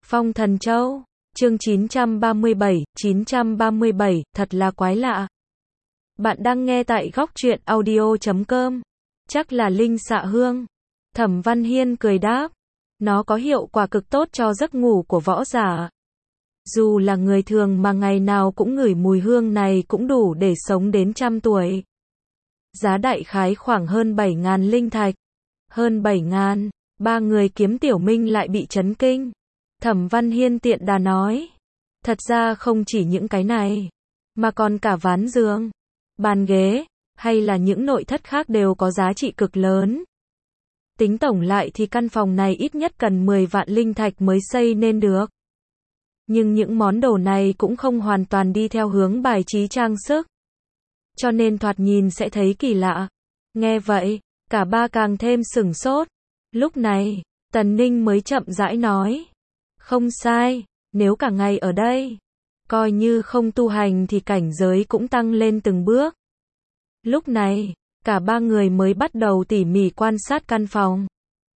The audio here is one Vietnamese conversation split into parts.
Phong Thần Châu, chương 937, thật là quái lạ. Bạn đang nghe tại góc truyện audio.com. Chắc là linh xạ hương. Thẩm Văn Hiên cười đáp. Nó có hiệu quả cực tốt cho giấc ngủ của võ giả. Dù là người thường mà ngày nào cũng ngửi mùi hương này cũng đủ để sống đến 100 tuổi. Giá đại khái khoảng hơn 7.000 linh thạch. Hơn 7.000, ba người Kiếm Tiểu Minh lại bị chấn kinh. Thẩm Văn Hiên tiện đà nói. Thật ra không chỉ những cái này, mà còn cả ván giường, bàn ghế, hay là những nội thất khác đều có giá trị cực lớn. Tính tổng lại thì căn phòng này ít nhất cần 10 vạn linh thạch mới xây nên được. Nhưng những món đồ này cũng không hoàn toàn đi theo hướng bài trí trang sức, cho nên thoạt nhìn sẽ thấy kỳ lạ. Nghe vậy, cả ba càng thêm sửng sốt. Lúc này, Tần Ninh mới chậm rãi nói. Không sai, nếu cả ngày ở đây, coi như không tu hành thì cảnh giới cũng tăng lên từng bước. Lúc này, cả ba người mới bắt đầu tỉ mỉ quan sát căn phòng.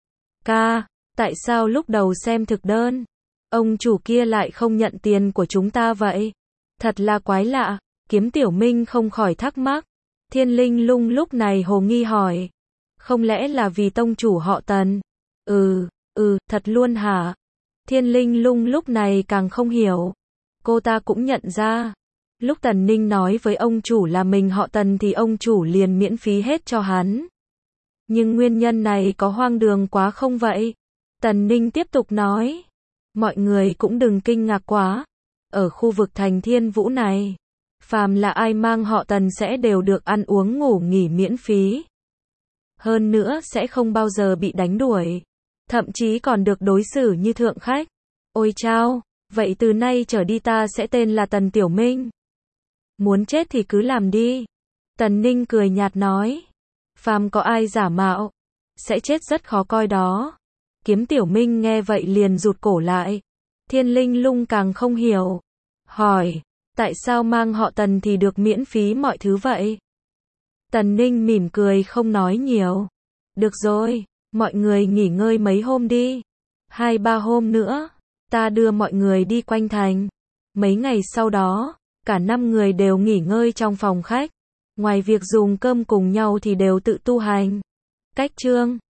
Tại sao lúc đầu xem thực đơn, ông chủ kia lại không nhận tiền của chúng ta vậy? Thật là quái lạ, Kiếm Tiểu Minh không khỏi thắc mắc. Thiên Linh Lung lúc này hồ nghi hỏi. Không lẽ là vì tông chủ họ Tần? Thật luôn hả? Thiên Linh Lung lúc này càng không hiểu. Cô ta cũng nhận ra, lúc Tần Ninh nói với ông chủ là mình họ Tần thì ông chủ liền miễn phí hết cho hắn. Nhưng nguyên nhân này có hoang đường quá không vậy? Tần Ninh tiếp tục nói. Mọi người cũng đừng kinh ngạc quá. Ở khu vực thành Thiên Vũ này, phàm là ai mang họ Tần sẽ đều được ăn uống ngủ nghỉ miễn phí. Hơn nữa sẽ không bao giờ bị đánh đuổi. Thậm chí còn được đối xử như thượng khách. Ôi chao, vậy từ nay trở đi ta sẽ tên là Tần Tiểu Minh. Muốn chết thì cứ làm đi. Tần Ninh cười nhạt nói. Phàm có ai giả mạo, sẽ chết rất khó coi đó. Kiếm Tiểu Minh nghe vậy liền rụt cổ lại. Thiên Linh Lung càng không hiểu. Hỏi, tại sao mang họ Tần thì được miễn phí mọi thứ vậy? Tần Ninh mỉm cười không nói nhiều. Được rồi, mọi người nghỉ ngơi mấy hôm đi. 2-3 hôm nữa, ta đưa mọi người đi quanh thành. Mấy ngày sau đó, cả 5 người đều nghỉ ngơi trong phòng khách. Ngoài việc dùng cơm cùng nhau thì đều tự tu hành. Cách chương